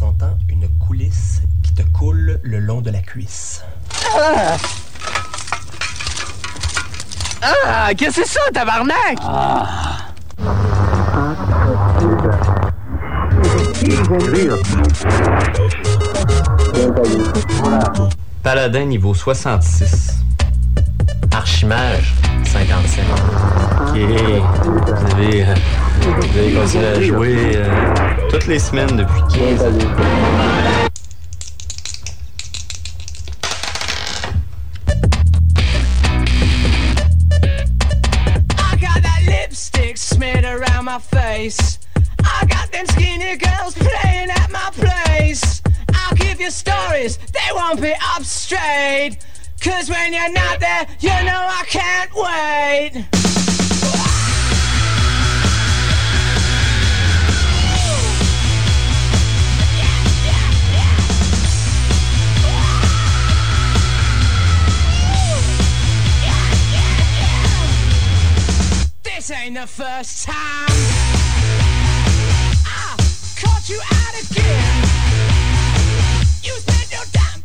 son temps une coulisse qui te coule le long de la cuisse. Qu'est-ce que c'est ça, tabarnak? Paladin niveau 66. Archimage, 55. OK. Vous avez continué à jouer toutes les semaines depuis 15 ans. I got that lipstick smeared around my face. I got them skinny girls playing at my place. I'll give you stories, they won't be up straight. 'Cause when you're not there, you know I can't wait. This ain't the first time I caught you out again. You spent your time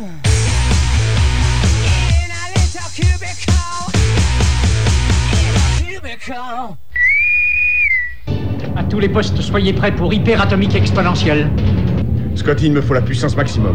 in a little cubicle. In a cubicle. À tous les postes, soyez prêts pour hyperatomique exponentielle. Scotty, il me faut la puissance maximum.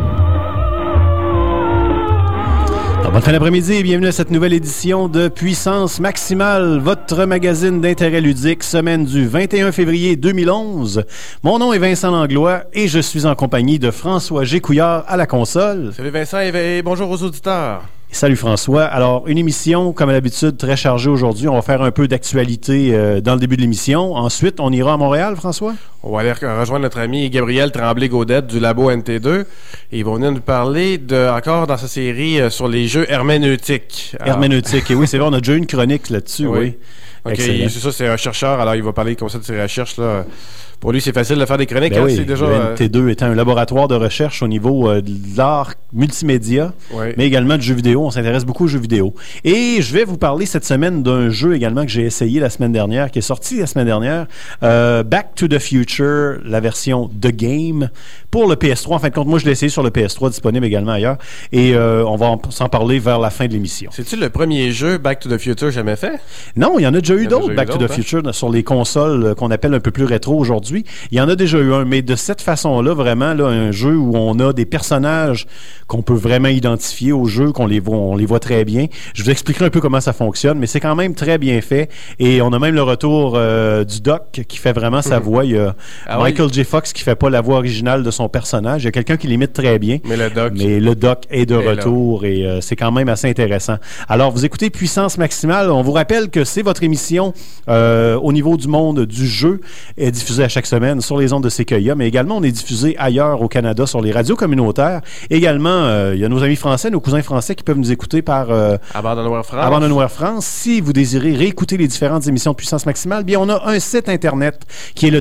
Bonne fin d'après-midi et bienvenue à cette nouvelle édition de Puissance Maximale, votre magazine d'intérêt ludique, semaine du 21 février 2011. Mon nom est Vincent Langlois et je suis en compagnie de François Gécouillard à la console. Salut Vincent et bonjour aux auditeurs. Salut François. Alors, une émission, comme à l'habitude, très chargée aujourd'hui. On va faire un peu d'actualité dans le début de l'émission. Ensuite, on ira à Montréal, François? On va aller rejoindre notre ami Gabriel Tremblay-Gaudette du Labo NT2. Et ils vont venir nous parler encore dans sa série sur les jeux herméneutiques. Herméneutique. Et oui, c'est vrai, on a déjà eu une chronique là-dessus. Oui. OK, c'est ça, c'est un chercheur. Alors, il va parler comme ça de ses recherches, là. Pour lui, c'est facile de faire des chroniques. Ben oui, c'est déjà, le NT2 étant un laboratoire de recherche au niveau de l'art multimédia, mais également de jeux vidéo. On s'intéresse beaucoup aux jeux vidéo. Et je vais vous parler cette semaine d'un jeu également que j'ai essayé la semaine dernière, qui est sorti la semaine dernière. Back to the Future, la version The Game, pour le PS3. En fin de compte, moi, je l'ai essayé sur le PS3, disponible également ailleurs. Et on va s'en parler vers la fin de l'émission. C'est-tu le premier jeu Back to the Future jamais fait? Non, il y en a déjà eu d'autres Back to the Future sur les consoles qu'on appelle un peu plus rétro aujourd'hui. Il y en a déjà eu un, mais de cette façon-là, vraiment, là, un jeu où on a des personnages qu'on peut vraiment identifier au jeu, on les voit très bien. Je vous expliquerai un peu comment ça fonctionne, mais c'est quand même très bien fait. Et on a même le retour du Doc qui fait vraiment sa voix. Il y a Michael J. Fox qui fait pas la voix originale de son personnage. Il y a quelqu'un qui l'imite très bien. Mais le Doc est de retour et c'est quand même assez intéressant. Alors, vous écoutez Puissance Maximale. On vous rappelle que c'est votre émission au niveau du monde du jeu, diffusée à chaque semaine sur les ondes de Sequoia, mais également on est diffusé ailleurs au Canada sur les radios communautaires. Également, il y a nos amis français, nos cousins français qui peuvent nous écouter par Abandonware France. Si vous désirez réécouter les différentes émissions de Puissance Maximale, bien on a un site internet qui est le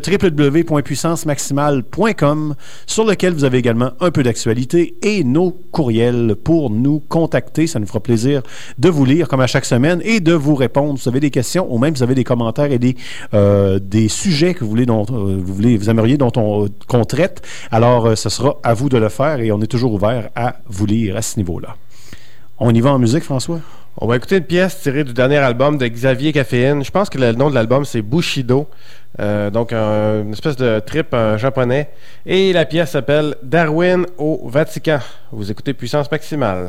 www.puissancemaximale.com sur lequel vous avez également un peu d'actualité et nos courriels pour nous contacter. Ça nous fera plaisir de vous lire comme à chaque semaine et de vous répondre. Vous avez des questions ou même vous avez des commentaires et des sujets que vous aimeriez qu'on traite. Alors, ce sera à vous de le faire et on est toujours ouvert à vous lire à ce niveau-là. On y va en musique, François? On va écouter une pièce tirée du dernier album de Xavier Caféine. Je pense que le nom de l'album, c'est Bushido. Donc, une espèce de trip japonais. Et la pièce s'appelle Darwin au Vatican. Vous écoutez Puissance Maximale.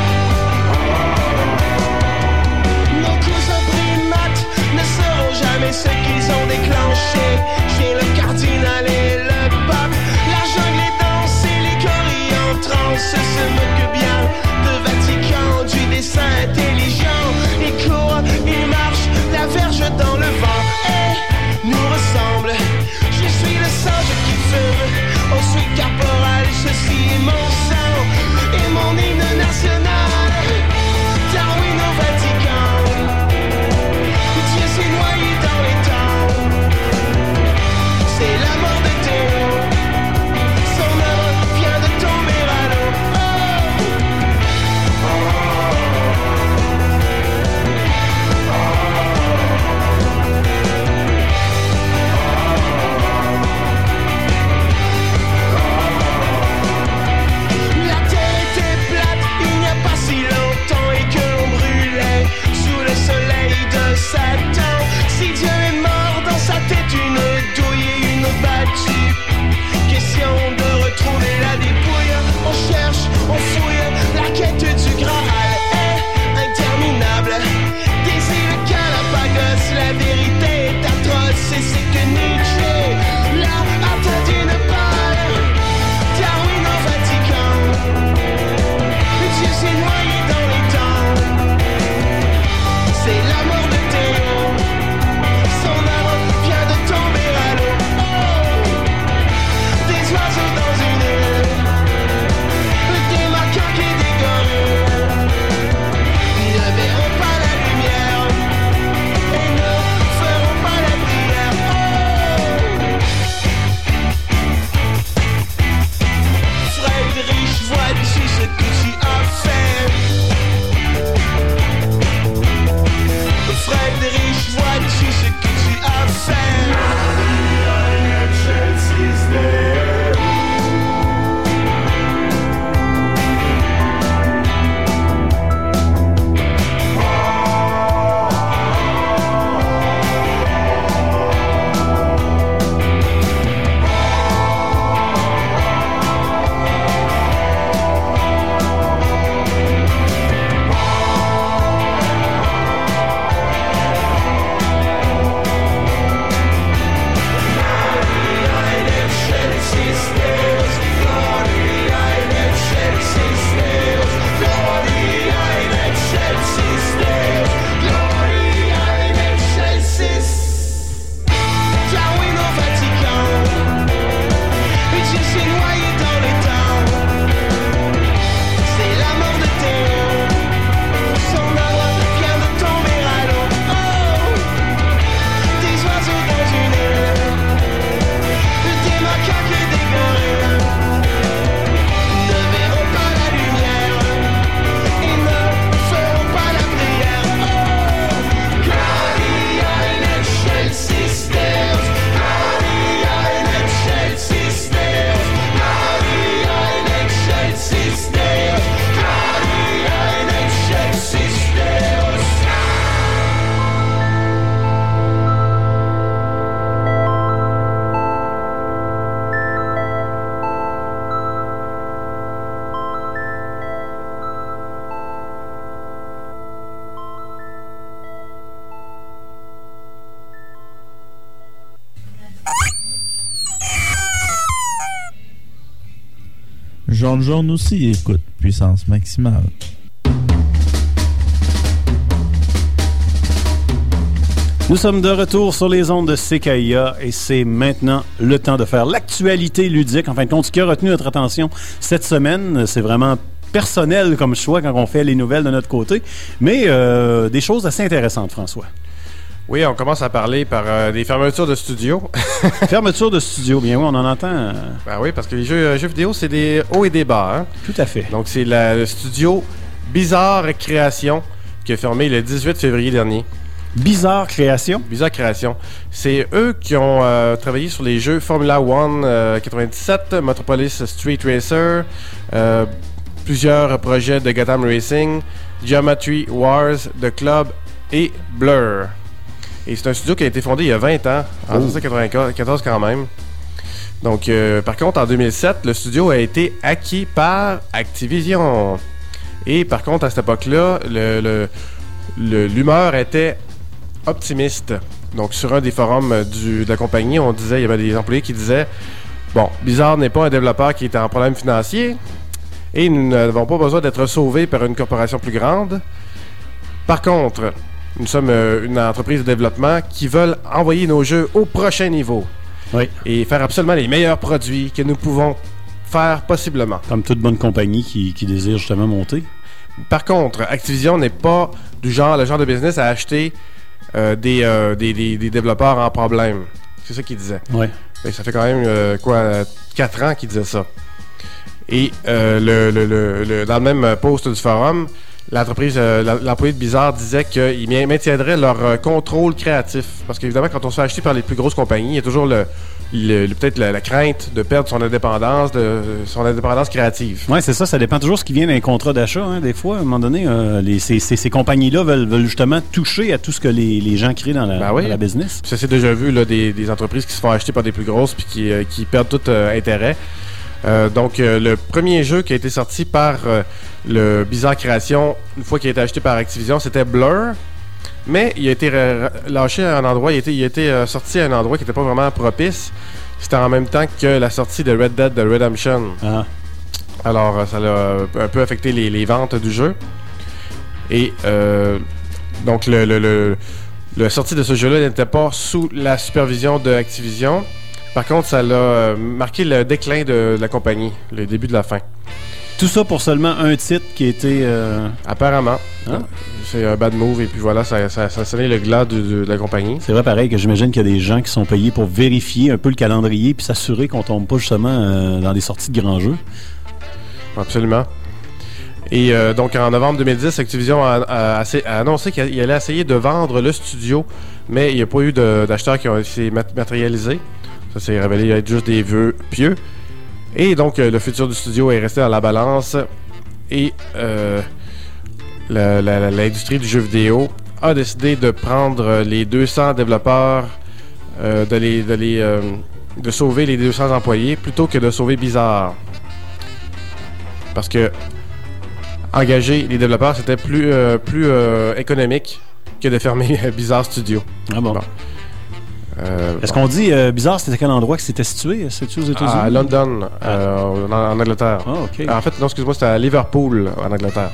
Nos cousins primates ne seront jamais Jaune aussi écoute puissance maximale. Nous sommes de retour sur les ondes de CKIA et c'est maintenant le temps de faire l'actualité ludique. En fin de compte, ce qui a retenu notre attention cette semaine, c'est vraiment personnel comme choix quand on fait les nouvelles de notre côté, mais des choses assez intéressantes, François. Oui, on commence à parler par des fermetures de studio. Fermetures de studio, bien oui, on en entend. Ben oui, parce que les jeux vidéo, c'est des hauts et des bas. Hein? Tout à fait. Donc, c'est le studio Bizarre Création qui a fermé le 18 février dernier. Bizarre Création? Bizarre Création. C'est eux qui ont travaillé sur les jeux Formula One 97, Metropolis Street Racer, plusieurs projets de Gotham Racing, Geometry Wars, The Club et Blur. Et c'est un studio qui a été fondé il y a 20 ans, en 1994 quand même. Donc, par contre, en 2007, le studio a été acquis par Activision. Et par contre, à cette époque-là, l'humeur était optimiste. Donc, sur un des forums de la compagnie, on disait, il y avait des employés qui disaient « Bon, Blizzard n'est pas un développeur qui est en problème financier et nous n'avons pas besoin d'être sauvés par une corporation plus grande. Par contre, nous sommes une entreprise de développement qui veut envoyer nos jeux au prochain niveau. Oui. Et faire absolument les meilleurs produits que nous pouvons faire possiblement. » Comme toute bonne compagnie qui désire justement monter. Par contre, Activision n'est pas le genre de business à acheter des développeurs en problème. C'est ça qu'il disait. Ouais. Et ça fait quand même 4 ans qu'il disait ça. Et dans le même post du forum, l'employé de Blizzard disait qu'ils maintiendraient leur contrôle créatif. Parce qu'évidemment, quand on se fait acheter par les plus grosses compagnies, il y a toujours peut-être la crainte de perdre son indépendance créative. Oui, c'est ça. Ça dépend toujours de ce qui vient d'un contrat d'achat. Hein, des fois, à un moment donné, ces compagnies-là veulent justement toucher à tout ce que les gens créent dans la business. Ça s'est déjà vu là, des entreprises qui se font acheter par des plus grosses puis qui perdent tout intérêt. Donc, le premier jeu qui a été sorti par le Bizarre Création, une fois qu'il a été acheté par Activision, c'était Blur. Mais il a été lâché à un endroit, il a été sorti à un endroit qui n'était pas vraiment propice. C'était en même temps que la sortie de Red Dead Redemption. Ah. Alors, ça a un peu affecté les ventes du jeu. Et donc, la sortie de ce jeu-là n'était pas sous la supervision de Activision. Par contre, ça a marqué le déclin de la compagnie, le début de la fin. Tout ça pour seulement un titre qui a été... Apparemment. Hein? C'est un bad move et puis voilà, ça a sonné le glas de la compagnie. C'est vrai pareil que j'imagine qu'il y a des gens qui sont payés pour vérifier un peu le calendrier puis s'assurer qu'on tombe pas justement dans des sorties de grands jeux. Absolument. Et donc en novembre 2010, Activision a annoncé qu'il allait essayer de vendre le studio, mais il n'y a pas eu d'acheteurs qui ont été matérialisés. Ça s'est révélé être juste des vœux pieux. Et donc, le futur du studio est resté dans la balance. Et l'industrie du jeu vidéo a décidé de prendre les 200 développeurs, de sauver les 200 employés plutôt que de sauver Blizzard. Parce que engager les développeurs, c'était plus économique que de fermer Blizzard Studio. Ah bon. Est-ce qu'on dit Blizzard, c'était quel endroit que c'était situé? C'est-tu aux États-Unis? À London, en Angleterre. Ah, OK. En fait, non, excuse-moi, c'était à Liverpool, en Angleterre.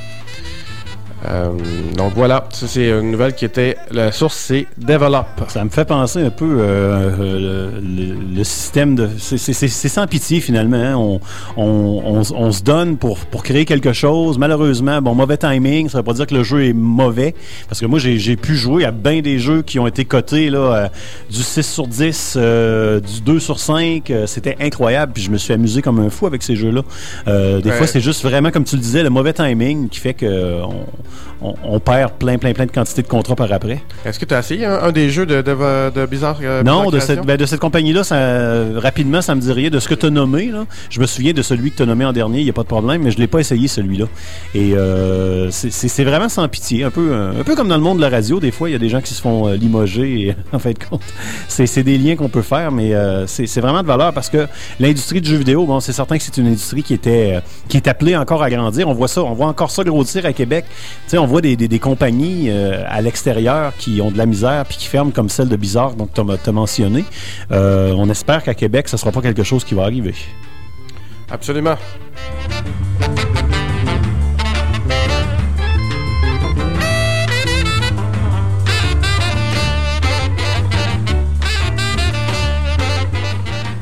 Donc voilà, ça c'est une nouvelle qui était... La source, c'est Develop. Ça me fait penser un peu le système de... C'est sans pitié, finalement. Hein? On se donne pour créer quelque chose. Malheureusement, mauvais timing, ça veut pas dire que le jeu est mauvais. Parce que moi, j'ai pu jouer à bien des jeux qui ont été cotés là, du 6 sur 10, du 2 sur 5. C'était incroyable. Puis je me suis amusé comme un fou avec ces jeux-là. Des fois, c'est juste vraiment, comme tu le disais, le mauvais timing qui fait que... On perd plein de quantités de contrats par après. Est-ce que tu as essayé un des jeux de Bizarre Non, de cette compagnie-là, rapidement, ça me dit rien. De ce que tu as nommé, là, je me souviens de celui que tu as nommé en dernier, il n'y a pas de problème, mais je ne l'ai pas essayé, celui-là. Et c'est vraiment sans pitié. Un peu comme dans le monde de la radio, des fois, il y a des gens qui se font limoger. Et, en fin de compte, c'est des liens qu'on peut faire, mais c'est vraiment de valeur parce que l'industrie du jeu vidéo, c'est certain que c'est une industrie qui est appelée encore à grandir. On voit encore ça grossir à Québec. Tu sais, on voit des compagnies à l'extérieur qui ont de la misère puis qui ferment comme celle de Blizzard, donc tu as mentionné. On espère qu'à Québec, ce ne sera pas quelque chose qui va arriver. Absolument.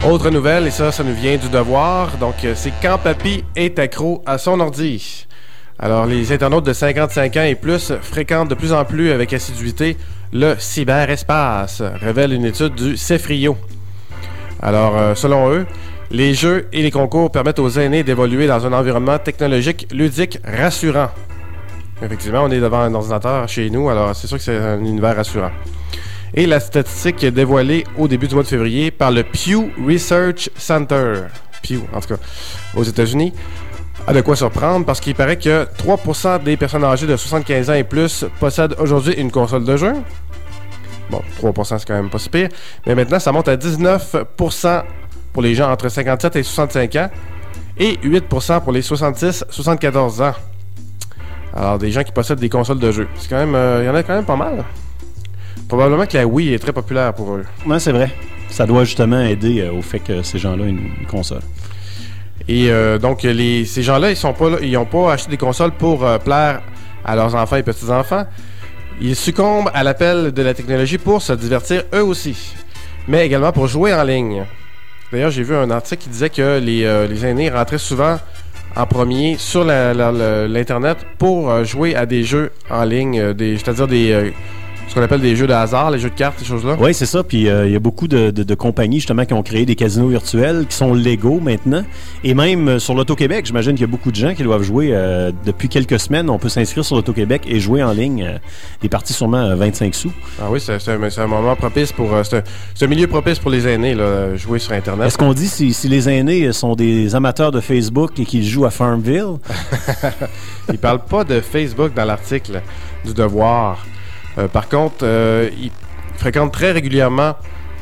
Autre nouvelle, et ça nous vient du Devoir. Donc, c'est quand papy est accro à son ordi. Alors, les internautes de 55 ans et plus fréquentent de plus en plus avec assiduité le cyberespace, révèle une étude du CEFRIO. Alors, selon eux, les jeux et les concours permettent aux aînés d'évoluer dans un environnement technologique ludique rassurant. Effectivement, on est devant un ordinateur chez nous, alors c'est sûr que c'est un univers rassurant. Et la statistique dévoilée au début du mois de février par le Pew Research Center, Pew en tout cas, aux États-Unis, a de quoi surprendre parce qu'il paraît que 3% des personnes âgées de 75 ans et plus possèdent aujourd'hui une console de jeu. Bon, 3% c'est quand même pas si pire. Mais maintenant, ça monte à 19% pour les gens entre 57 et 65 ans et 8% pour les 66-74 ans. Alors, des gens qui possèdent des consoles de jeu. C'est quand même, il y en a quand même pas mal. Probablement que la Wii est très populaire pour eux. Ouais, c'est vrai. Ça doit justement aider au fait que ces gens-là aient une console. Et donc, ces gens-là, ils n'ont pas acheté des consoles pour plaire à leurs enfants et petits-enfants. Ils succombent à l'appel de la technologie pour se divertir eux aussi, mais également pour jouer en ligne. D'ailleurs, j'ai vu un article qui disait que les aînés rentraient souvent en premier sur l'Internet pour jouer à des jeux en ligne, c'est-à-dire ce qu'on appelle des jeux de hasard, les jeux de cartes, ces choses-là. Oui, c'est ça. Puis il y a beaucoup de compagnies justement qui ont créé des casinos virtuels qui sont légaux maintenant. Et même sur l'Auto-Québec, j'imagine qu'il y a beaucoup de gens qui doivent jouer. Depuis quelques semaines, on peut s'inscrire sur l'Auto-Québec et jouer en ligne des parties sûrement 25 sous. Ah oui, c'est un moment propice pour... c'est un milieu propice pour les aînés, là, jouer sur Internet. Est-ce qu'on dit si les aînés sont des amateurs de Facebook et qu'ils jouent à Farmville? Ils parlent pas de Facebook dans l'article du Devoir. Par contre, ils fréquentent très régulièrement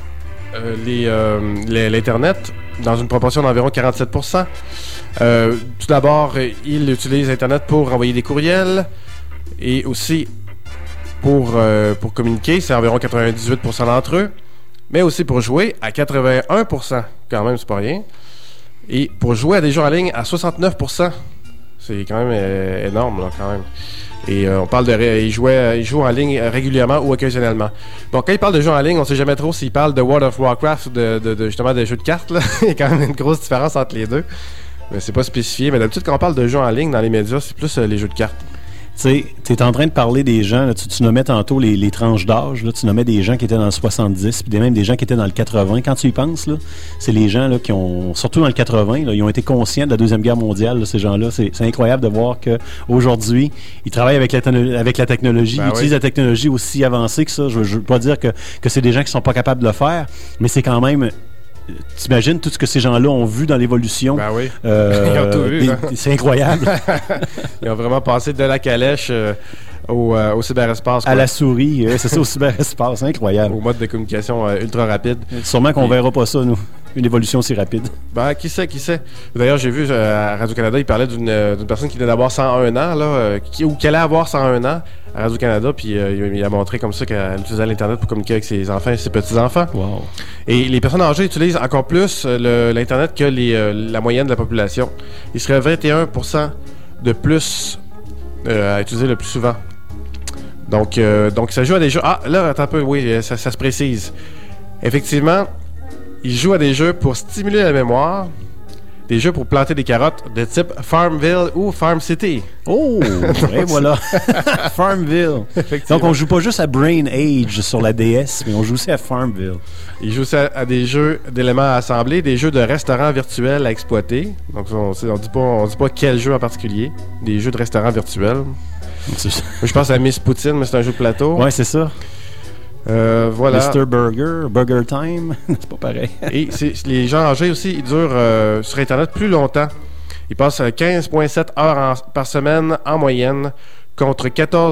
l'Internet dans une proportion d'environ 47%. Tout d'abord, ils utilisent Internet pour envoyer des courriels et aussi pour communiquer, c'est environ 98% d'entre eux, mais aussi pour jouer à 81%, quand même, c'est pas rien. Et pour jouer à des jeux en ligne à 69%, c'est quand même énorme, là, quand même. Et on parle ils jouent en ligne régulièrement ou occasionnellement. Bon, quand ils parlent de jeux en ligne, on ne sait jamais trop s'ils parlent de World of Warcraft ou de justement des jeux de cartes. Là. Il y a quand même une grosse différence entre les deux. Mais c'est pas spécifié. Mais d'habitude, quand on parle de jeux en ligne dans les médias, c'est plus les jeux de cartes. Tu sais, tu es en train de parler des gens, là, tu nommais tantôt les tranches d'âge, là, tu nommais des gens qui étaient dans le 70, puis même des gens qui étaient dans le 80. Quand tu y penses, là, c'est les gens là, qui ont, surtout dans le 80, là, ils ont été conscients de la Deuxième Guerre mondiale, là, ces gens-là. C'est incroyable de voir qu'aujourd'hui, ils travaillent avec la technologie, ils utilisent la technologie aussi avancée que ça. Je veux pas dire que c'est des gens qui sont pas capables de le faire, mais c'est quand même... T'imagines tout ce que ces gens-là ont vu dans l'évolution. Ben oui. Ils ont tout vu. C'est incroyable. Ils ont vraiment passé de la calèche au cyberespace. À la souris, c'est ça, au cyberespace. C'est incroyable. Au mode de communication ultra rapide. Sûrement qu'on verra pas ça, nous. Une évolution si rapide. Ben, qui sait. D'ailleurs, j'ai vu à Radio-Canada, il parlait d'une personne qui venait d'avoir 101 ans, là, qui allait avoir 101 ans à Radio-Canada, puis il a montré comme ça qu'elle utilisait l'Internet pour communiquer avec ses enfants et ses petits-enfants. Wow. Et les personnes âgées utilisent encore plus l'Internet que la moyenne de la population. Il serait 21% de plus à utiliser le plus souvent. Donc, ça joue à des jeux... Ah, là, attends un peu, oui, ça se précise. Effectivement, ils jouent à des jeux pour stimuler la mémoire, des jeux pour planter des carottes de type Farmville ou Farm City. Oh, et voilà. Farmville. Donc, on joue pas juste à Brain Age sur la DS, mais on joue aussi à Farmville. Ils jouent aussi à des jeux d'éléments à assembler, des jeux de restaurants virtuels à exploiter. Donc, on dit pas quel jeu en particulier. Des jeux de restaurants virtuels. Je pense à Miss Poutine, mais c'est un jeu de plateau. Ouais, c'est ça. Voilà. Mr. Burger Time, c'est pas pareil. Et les gens âgés aussi, ils durent sur Internet plus longtemps. Ils passent 15,7 heures par semaine en moyenne, contre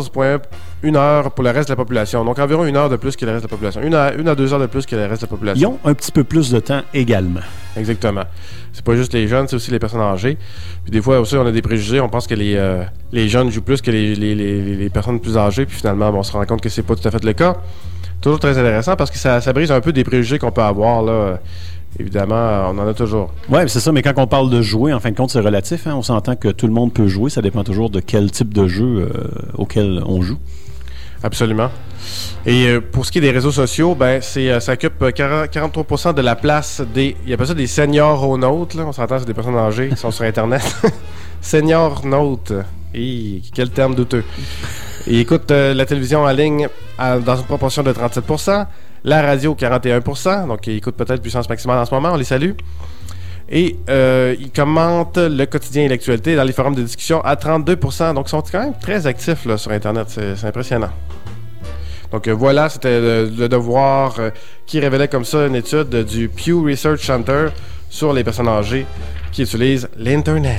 14,1 heures pour le reste de la population. Donc environ 1 heure de plus que le reste de la population. 1 à 2 heures de plus que le reste de la population. Ils ont un petit peu plus de temps également. Exactement. C'est pas juste les jeunes, c'est aussi les personnes âgées. Puis des fois aussi, on a des préjugés. On pense que les jeunes jouent plus que les personnes plus âgées. Puis finalement, on se rend compte que c'est pas tout à fait le cas. Toujours très intéressant parce que ça brise un peu des préjugés qu'on peut avoir, là. Évidemment, on en a toujours. Oui, c'est ça, mais quand on parle de jouer, en fin de compte, c'est relatif. Hein? On s'entend que tout le monde peut jouer. Ça dépend toujours de quel type de jeu auquel on joue. Absolument. Et pour ce qui est des réseaux sociaux, ben ça occupe 43% de la place des... Il y a pas ça des seniors-nautes, là. On s'entend, c'est des personnes âgées qui sont sur Internet. Seniors-nautes. Quel terme douteux. Ils écoutent la télévision en ligne dans une proportion de 37%. La radio, 41%. Donc, ils écoutent peut-être Puissance Maximale en ce moment. On les salue. Et ils commentent le quotidien et l'actualité dans les forums de discussion à 32%. Donc, ils sont quand même très actifs là, sur Internet. C'est impressionnant. Donc voilà, c'était le devoir qui révélait comme ça une étude du Pew Research Center sur les personnes âgées qui utilisent l'Internet.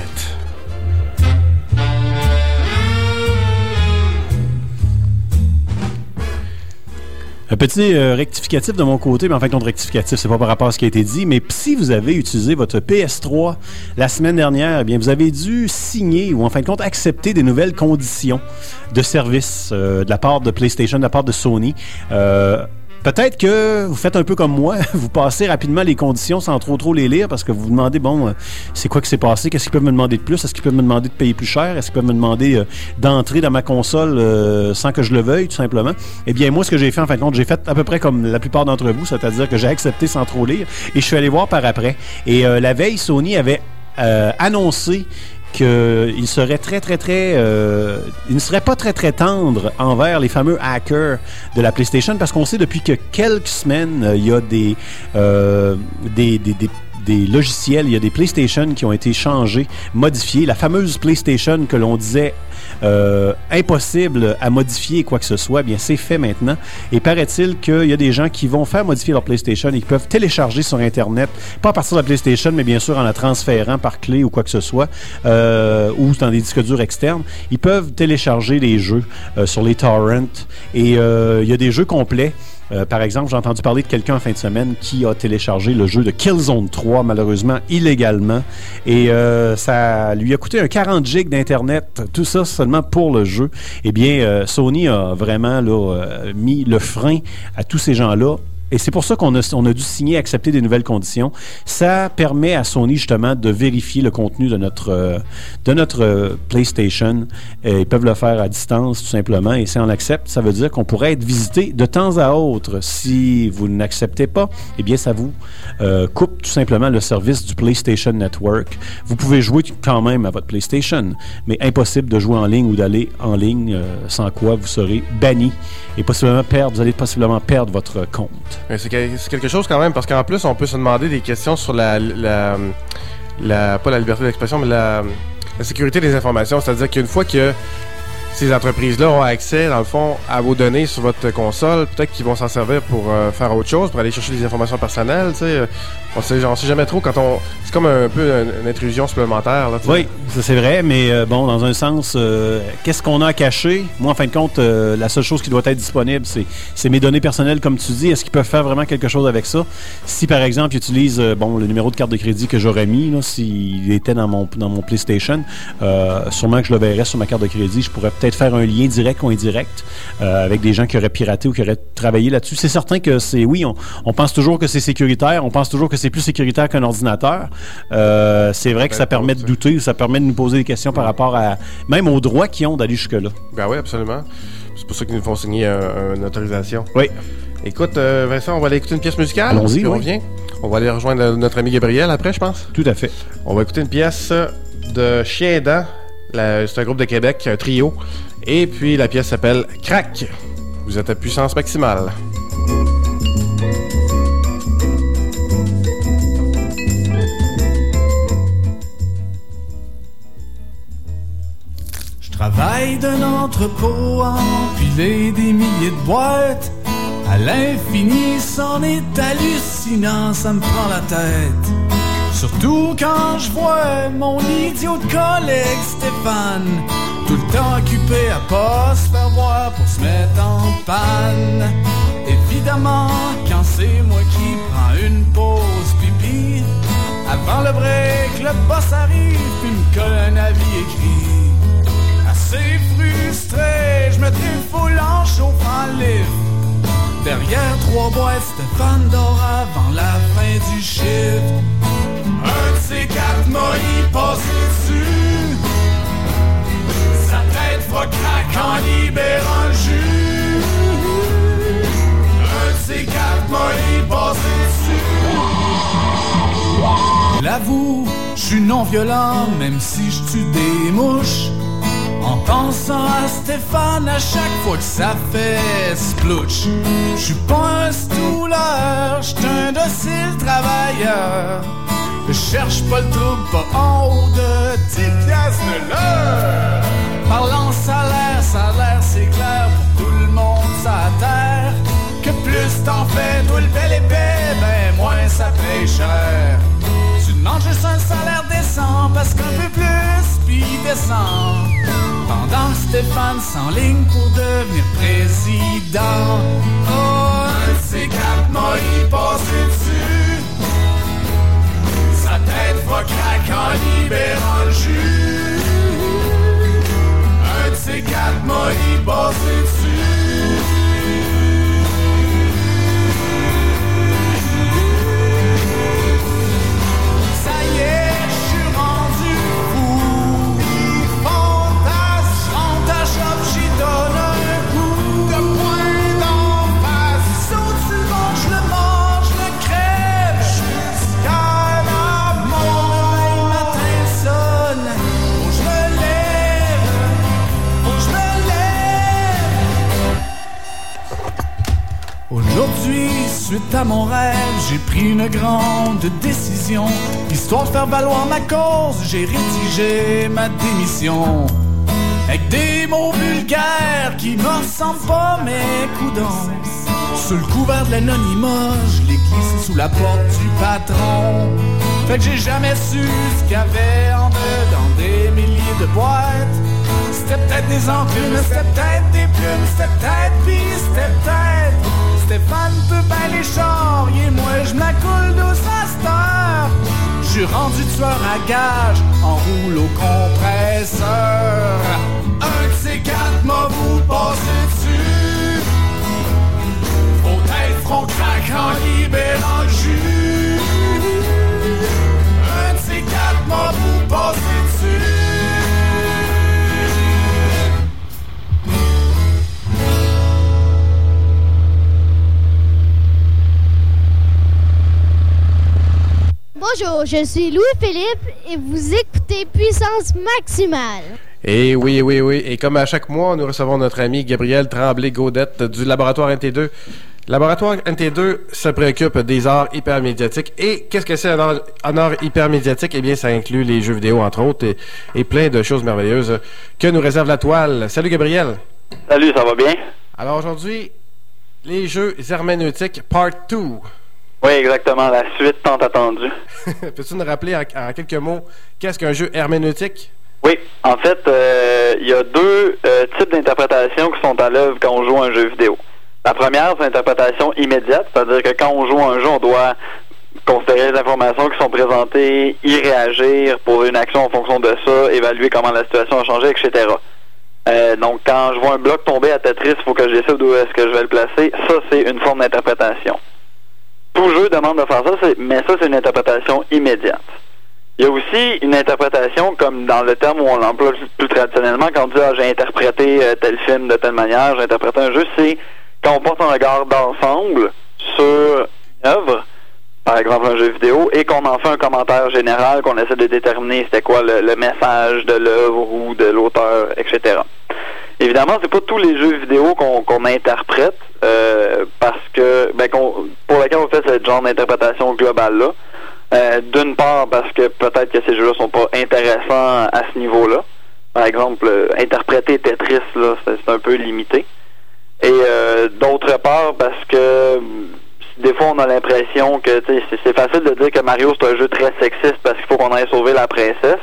Un petit rectificatif de mon côté, mais en fait, non, rectificatif, c'est pas par rapport à ce qui a été dit, mais si vous avez utilisé votre PS3 la semaine dernière, eh bien, vous avez dû signer ou en fin de compte accepter des nouvelles conditions de service de la part de PlayStation, de la part de Sony. Peut-être que vous faites un peu comme moi, vous passez rapidement les conditions sans trop les lire parce que vous vous demandez, bon, c'est quoi qui s'est passé? Qu'est-ce qu'ils peuvent me demander de plus? Est-ce qu'ils peuvent me demander de payer plus cher? Est-ce qu'ils peuvent me demander d'entrer dans ma console sans que je le veuille, tout simplement? Eh bien, moi, ce que j'ai fait, en fin de compte, j'ai fait à peu près comme la plupart d'entre vous, c'est-à-dire que j'ai accepté sans trop lire et je suis allé voir par après. Et la veille, Sony avait annoncé qu'il serait il ne serait pas très tendre envers les fameux hackers de la PlayStation parce qu'on sait depuis que quelques semaines, il y a des logiciels, il y a des PlayStation qui ont été changés, modifiés. La fameuse PlayStation que l'on disait impossible à modifier quoi que ce soit, bien c'est fait maintenant. Et paraît-il qu'il y a des gens qui vont faire modifier leur PlayStation et qui peuvent télécharger sur Internet, pas à partir de la PlayStation, mais bien sûr en la transférant par clé ou quoi que ce soit, ou dans des disques durs externes. Ils peuvent télécharger les jeux sur les torrents. Et il y a des jeux complets. Par exemple, j'ai entendu parler de quelqu'un en fin de semaine qui a téléchargé le jeu de Killzone 3, malheureusement, illégalement. Et ça lui a coûté un 40 gigs d'Internet, tout ça seulement pour le jeu. Eh bien, Sony a vraiment mis le frein à tous ces gens-là. Et c'est pour ça qu'on a dû signer et accepter des nouvelles conditions. Ça permet à Sony, justement, de vérifier le contenu de notre PlayStation. Ils peuvent le faire à distance, tout simplement. Et si on accepte, ça veut dire qu'on pourrait être visité de temps à autre. Si vous n'acceptez pas, eh bien, ça vous coupe tout simplement le service du PlayStation Network. Vous pouvez jouer quand même à votre PlayStation, mais impossible de jouer en ligne ou d'aller en ligne, sans quoi vous serez banni et vous allez possiblement perdre votre compte. C'est quelque chose quand même, parce qu'en plus, on peut se demander des questions sur pas la liberté d'expression, mais la sécurité des informations. C'est-à-dire qu'une fois que ces entreprises-là ont accès, dans le fond, à vos données sur votre console, peut-être qu'ils vont s'en servir pour faire autre chose, pour aller chercher des informations personnelles, tu sais. On sait jamais trop quand on... C'est comme un peu une intrusion supplémentaire, là, oui, ça c'est vrai, mais bon, dans un sens, qu'est-ce qu'on a à cacher? Moi, en fin de compte, la seule chose qui doit être disponible, c'est mes données personnelles, comme tu dis. Est-ce qu'ils peuvent faire vraiment quelque chose avec ça? Si, par exemple, ils utilisent le numéro de carte de crédit que j'aurais mis, là, s'il était dans mon PlayStation, sûrement que je le verrais sur ma carte de crédit. Je pourrais peut-être faire un lien direct ou indirect avec des gens qui auraient piraté ou qui auraient travaillé là-dessus. C'est certain que on pense toujours que c'est sécuritaire, on pense toujours que c'est plus sécuritaire qu'un ordinateur. C'est vrai que ça permet de douter, ça permet de nous poser des questions par rapport à même aux droits qu'ils ont d'aller jusque-là. Ben oui, absolument. C'est pour ça qu'ils nous font signer une autorisation. Oui. Écoute, Vincent, on va aller écouter une pièce musicale. Allons-y, puis on revient. On va aller rejoindre notre ami Gabriel après, je pense. Tout à fait. On va écouter une pièce de Chien Aidant. C'est un groupe de Québec, un trio. Et puis la pièce s'appelle Crack. Vous êtes à puissance maximale. Je travaille d'un entrepôt à empiler des milliers de boîtes. À l'infini, c'en est hallucinant, ça me prend la tête. Surtout quand je vois mon idiot de collègue Stéphane, tout le temps occupé à pas se faire voir pour se mettre en panne. Évidemment, quand c'est moi qui prends une pause pipi, avant le break, le boss arrive puis me colle un avis écrit. Assez frustré, je me full en chauffant le lift. Derrière 3 boîtes, Stéphane dort avant la fin du shift. Un de ces 4 m'a y passé dessus. Sa tête va craquer en libérant le jus. J'suis non-violent, même si j'tue des mouches. En pensant à Stéphane à chaque fois que ça fait splouch. J'suis pas un stouleur, j'suis un docile travailleur. Je cherche pas le trouble, pas en haut de 10 piastres de l'heure. Parlant salaire, c'est clair pour tout le monde sa terre. Que plus t'en fais, toi le bel épais, ben moins ça paye cher. Tu demandes juste un salaire décent, parce qu'un peu plus, puis descend. Pendant que Stéphane s'enligne pour devenir président. Oh, un de ces quatre m'a y passé dessus. Sa tête va craquer en libérant le jus. Un de ces quatre m'a y passé dessus. Ça y est, j'suis rendu fou. Il fantasme, j'rentre à shop, j'y donne un coup de poing d'en face. Il saute sur le ventre, j'le mange, j'le crève. Jusqu'à la mort, le matin sonne. Faut que j'me lève, faut que j'me lève. Aujourd'hui, suite à mon rêve, j'ai pris une grande décision. Histoire de faire valoir ma cause, j'ai rédigé ma démission. Avec des mots vulgaires qui me ressemblent pas, mes coudons. Sous le couvert de l'anonymat, je l'ai glissé sous la porte du patron. Fait que j'ai jamais su ce qu'il y avait en eux dans des milliers de boîtes. C'était peut-être des enclumes, c'était peut-être des plumes, c'était peut-être, pis c'était peut-être Stéphane peut bien les charrier, moi je me la coule douce à cette heure. J'suis rendu tueur à gage, en rouleau compresseur. Un de ces quatre m'a vous passé dessus. Vos têtes feront craquer en libérant le jus. Un de ces quatre m'a vous passé dessus. Bonjour, je suis Louis-Philippe et vous écoutez Puissance Maximale. Et oui. Et comme à chaque mois, nous recevons notre ami Gabriel Tremblay-Gaudette du laboratoire NT2. Le laboratoire NT2 se préoccupe des arts hypermédiatiques. Et qu'est-ce que c'est un art hypermédiatique? Eh bien, ça inclut les jeux vidéo, entre autres, et plein de choses merveilleuses que nous réserve la toile. Salut Gabriel. Salut, ça va bien? Alors aujourd'hui, les jeux herméneutiques Part 2. Oui, exactement, la suite tant attendue. Peux-tu nous rappeler en quelques mots qu'est-ce qu'un jeu herméneutique? Oui, en fait, il y a deux types d'interprétations qui sont à l'œuvre quand on joue à un jeu vidéo. La première, c'est l'interprétation immédiate, c'est-à-dire que quand on joue à un jeu, on doit considérer les informations qui sont présentées, y réagir, poser une action en fonction de ça, évaluer comment la situation a changé, etc. Donc, quand je vois un bloc tomber à Tetris, il faut que je décide où est-ce que je vais le placer. Ça, c'est une forme d'interprétation. Tout jeu demande de faire ça, mais ça, c'est une interprétation immédiate. Il y a aussi une interprétation, comme dans le terme où on l'emploie plus traditionnellement, quand on dit « j'ai interprété tel film de telle manière, j'ai interprété un jeu », c'est quand on porte un regard d'ensemble sur une œuvre, par exemple un jeu vidéo, et qu'on en fait un commentaire général, qu'on essaie de déterminer c'était quoi le message de l'œuvre ou de l'auteur, etc. Évidemment, c'est pas tous les jeux vidéo qu'on interprète, parce que pour lesquels on fait ce genre d'interprétation globale-là. D'une part, parce que peut-être que ces jeux-là sont pas intéressants à ce niveau-là. Par exemple, interpréter Tetris, là, c'est un peu limité. Et d'autre part, parce que des fois, on a l'impression que c'est facile de dire que Mario, c'est un jeu très sexiste parce qu'il faut qu'on aille sauver la princesse.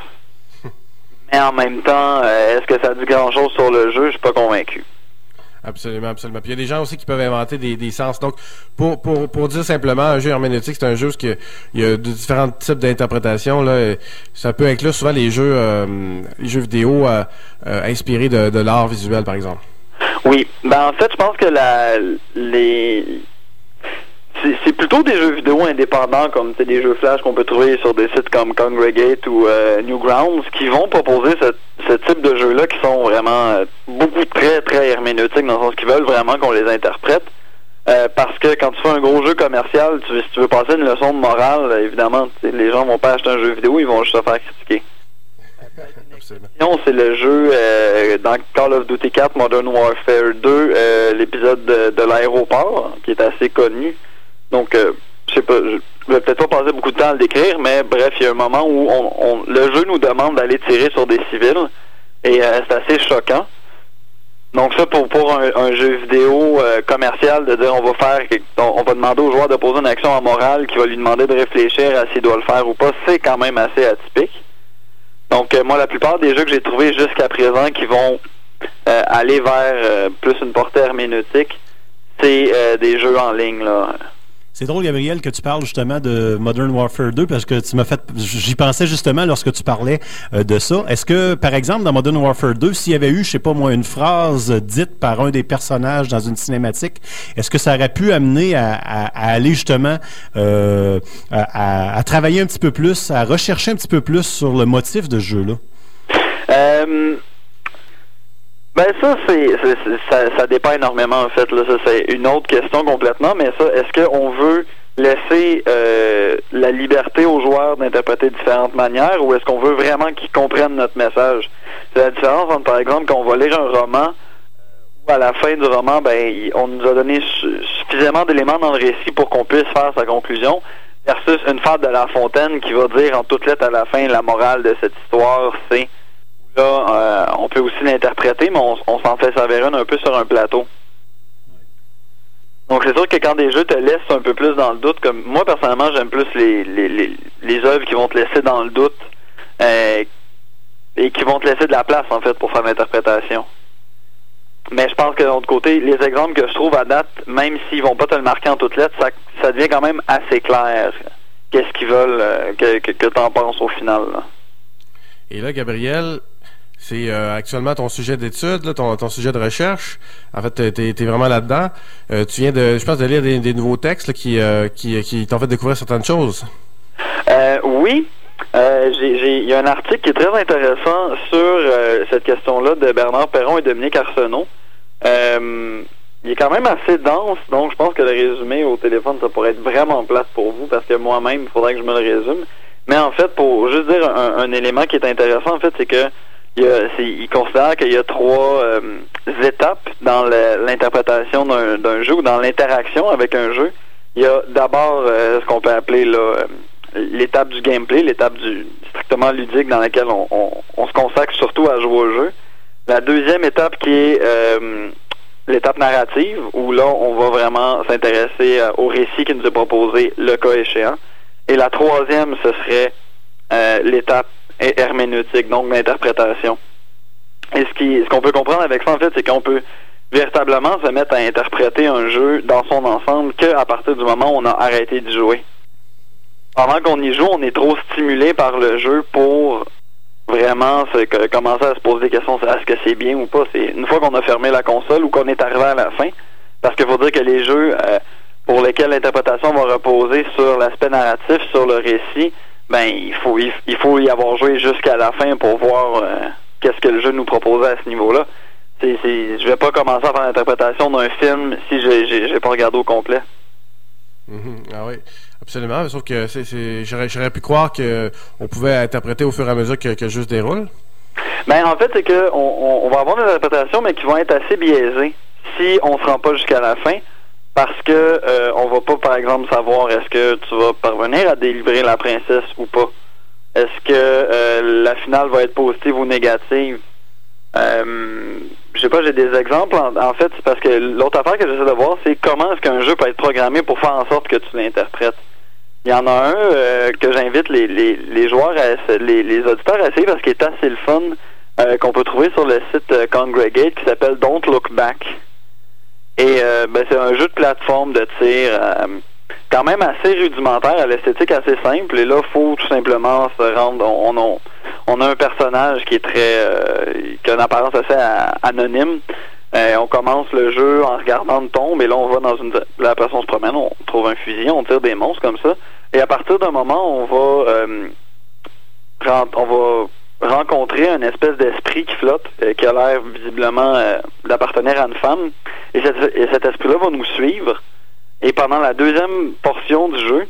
Mais en même temps, est-ce que ça dit grand-chose sur le jeu? Je suis pas convaincu. Absolument. Puis il y a des gens aussi qui peuvent inventer des sens. Donc, pour dire simplement, un jeu herméneutique, c'est un jeu qui il y a différents types d'interprétations. Là, ça peut inclure souvent les jeux vidéo inspirés de l'art visuel, par exemple. Oui. En fait, je pense que c'est plutôt des jeux vidéo indépendants, comme des jeux flash qu'on peut trouver sur des sites comme Congregate ou Newgrounds, qui vont proposer ce type de jeux-là qui sont vraiment beaucoup très, très herméneutiques, dans le sens qu'ils veulent vraiment qu'on les interprète. Parce que quand tu fais un gros jeu commercial, si tu veux passer une leçon de morale, évidemment, les gens vont pas acheter un jeu vidéo, ils vont juste se faire critiquer. Sinon, c'est le jeu dans Call of Duty 4 Modern Warfare 2, l'épisode de l'aéroport, qui est assez connu. Donc, je sais pas, je vais peut-être pas passer beaucoup de temps à le décrire, mais bref, il y a un moment où le jeu nous demande d'aller tirer sur des civils, et c'est assez choquant. Donc ça, pour un jeu vidéo commercial, de dire on va demander au joueur de poser une action en morale qui va lui demander de réfléchir à s'il doit le faire ou pas, c'est quand même assez atypique. Donc moi, la plupart des jeux que j'ai trouvés jusqu'à présent qui vont aller vers plus une portée herméneutique, c'est des jeux en ligne, là. C'est drôle, Gabriel, que tu parles justement de Modern Warfare 2 parce que j'y pensais justement lorsque tu parlais de ça. Est-ce que, par exemple, dans Modern Warfare 2, s'il y avait eu, je sais pas moi, une phrase dite par un des personnages dans une cinématique, est-ce que ça aurait pu amener à aller justement à travailler un petit peu plus, à rechercher un petit peu plus sur le motif de ce jeu-là? Ben ça, ça dépend énormément en fait. Là, ça c'est une autre question complètement. Mais ça, est-ce qu'on veut laisser la liberté aux joueurs d'interpréter de différentes manières, ou est-ce qu'on veut vraiment qu'ils comprennent notre message? C'est la différence entre, par exemple, quand on va lire un roman, où à la fin du roman, ben on nous a donné suffisamment d'éléments dans le récit pour qu'on puisse faire sa conclusion, versus une fable de La Fontaine qui va dire en toutes lettres à la fin la morale de cette histoire, c'est là, on peut aussi l'interpréter, mais on s'en fait servir un peu sur un plateau. Donc c'est sûr que quand des jeux te laissent un peu plus dans le doute, comme moi personnellement j'aime plus les œuvres qui vont te laisser dans le doute et qui vont te laisser de la place en fait pour faire l'interprétation. Mais je pense que de l'autre côté, les exemples que je trouve à date, même s'ils vont pas te le marquer en toutes lettres, ça devient quand même assez clair qu'est-ce qu'ils veulent que t'en penses au final, là. Et là, Gabriel, c'est actuellement ton sujet d'étude, là, ton sujet de recherche. En fait, t'es vraiment là-dedans. Tu viens je pense, de lire des nouveaux textes là, qui t'ont fait découvrir certaines choses. Oui. Il y a un article qui est très intéressant sur cette question-là de Bernard Perron et Dominique Arsenault. Il est quand même assez dense, donc je pense que le résumé au téléphone, ça pourrait être vraiment plate pour vous, parce que moi-même, il faudrait que je me le résume. Mais en fait, pour juste dire un élément qui est intéressant, en fait, c'est que il considère qu'il y a 3 étapes dans l'interprétation d'un jeu ou dans l'interaction avec un jeu. Il y a d'abord ce qu'on peut appeler là, l'étape du gameplay, l'étape du strictement ludique dans laquelle on se consacre surtout à jouer au jeu. La deuxième étape qui est l'étape narrative, où là, on va vraiment s'intéresser au récit qui nous est proposé, le cas échéant. Et la troisième, ce serait l'étape herméneutique, donc l'interprétation. Et ce qu'on peut comprendre avec ça, en fait, c'est qu'on peut véritablement se mettre à interpréter un jeu dans son ensemble qu'à partir du moment où on a arrêté de jouer. Pendant qu'on y joue, on est trop stimulé par le jeu pour vraiment commencer à se poser des questions, est-ce que c'est bien ou pas. C'est une fois qu'on a fermé la console ou qu'on est arrivé à la fin, parce qu'il faut dire que les jeux pour lesquels l'interprétation va reposer sur l'aspect narratif, sur le récit, ben il faut y avoir joué jusqu'à la fin pour voir qu'est-ce que le jeu nous proposait à ce niveau-là. Je vais pas commencer à faire l'interprétation d'un film si j'ai pas regardé au complet. Ah oui, absolument. Sauf que j'aurais pu croire que on pouvait interpréter au fur et à mesure que le jeu se déroule. Ben en fait, c'est que on va avoir des interprétations, mais qui vont être assez biaisées si on se rend pas jusqu'à la fin, parce que on va pas, par exemple, savoir est-ce que tu vas parvenir à délivrer la princesse ou pas. Est-ce que la finale va être positive ou négative? Je sais pas, j'ai des exemples. En fait, c'est parce que l'autre affaire que j'essaie de voir, c'est comment est-ce qu'un jeu peut être programmé pour faire en sorte que tu l'interprètes. Il y en a un que j'invite les joueurs, les auditeurs à essayer, parce qu'il est assez le fun, qu'on peut trouver sur le site Congregate, qui s'appelle Don't Look Back. Et c'est un jeu de plateforme de tir quand même assez rudimentaire, à l'esthétique assez simple. Et là, il faut tout simplement se rendre... On a un personnage qui est qui a une apparence assez anonyme. On commence le jeu en regardant une tombe, et là on va la personne se promène, on trouve un fusil, on tire des monstres comme ça. Et à partir d'un moment, on va rencontrer une espèce d'esprit qui flotte, qui a l'air visiblement d'appartenir à une femme. Et cet esprit-là va nous suivre Et pendant la deuxième portion du jeu,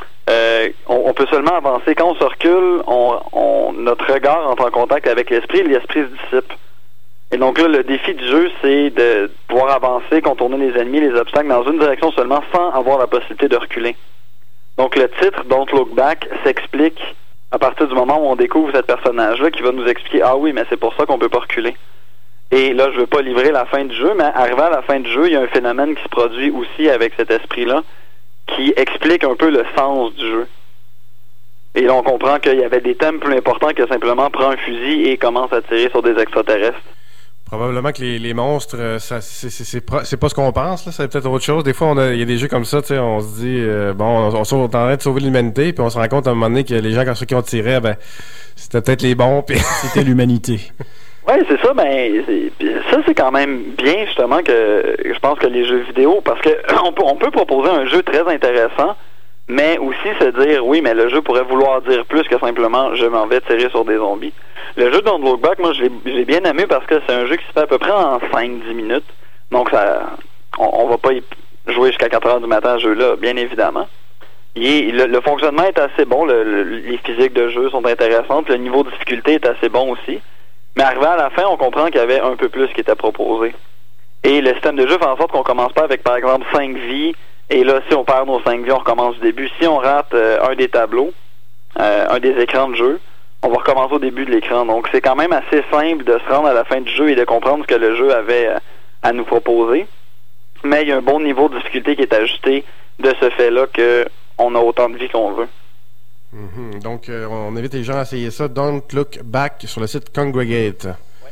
on peut seulement avancer. Quand on se recule, notre regard entre en contact avec l'esprit se dissipe. Et donc là, le défi du jeu, c'est de pouvoir avancer, contourner les ennemis, les obstacles dans une direction seulement sans avoir la possibilité de reculer. Donc le titre, Don't Look Back, s'explique à partir du moment où on découvre cet personnage-là qui va nous expliquer « Ah oui, mais c'est pour ça qu'on peut pas reculer ». Et là, je veux pas livrer la fin du jeu, mais arrivé à la fin du jeu, il y a un phénomène qui se produit aussi avec cet esprit-là qui explique un peu le sens du jeu. Et là, on comprend qu'il y avait des thèmes plus importants que simplement prendre un fusil et commence à tirer sur des extraterrestres. Probablement que les monstres, c'est pas ce qu'on pense, là. C'est peut-être autre chose. Des fois, il y a des jeux comme ça, tu sais, on se dit, on est en train de sauver l'humanité, puis on se rend compte à un moment donné que les gens, ceux qui ont tiré, c'était peut-être les bons, puis c'était l'humanité. Oui, c'est ça, ça c'est quand même bien, justement, que je pense que les jeux vidéo, parce que on peut proposer un jeu très intéressant, mais aussi se dire, oui, mais le jeu pourrait vouloir dire plus que simplement, je m'en vais tirer sur des zombies. Le jeu Don't Look Back, moi, je l'ai bien aimé parce que c'est un jeu qui se fait à peu près en 5-10 minutes. Donc, on va pas y jouer jusqu'à 4 heures du matin à ce jeu-là, bien évidemment. Le fonctionnement est assez bon, les physiques de jeu sont intéressantes, le niveau de difficulté est assez bon aussi. Mais arrivé à la fin, on comprend qu'il y avait un peu plus qui était proposé. Et le système de jeu fait en sorte qu'on commence pas avec, par exemple, 5 vies, et là, si on perd nos 5 vies, on recommence du début. Si on rate un des tableaux, un des écrans de jeu, on va recommencer au début de l'écran. Donc, c'est quand même assez simple de se rendre à la fin du jeu et de comprendre ce que le jeu avait à nous proposer. Mais il y a un bon niveau de difficulté qui est ajusté de ce fait-là qu'on a autant de vie qu'on veut. Mm-hmm. Donc, on invite les gens à essayer ça. Don't Look Back sur le site Congregate. Ouais.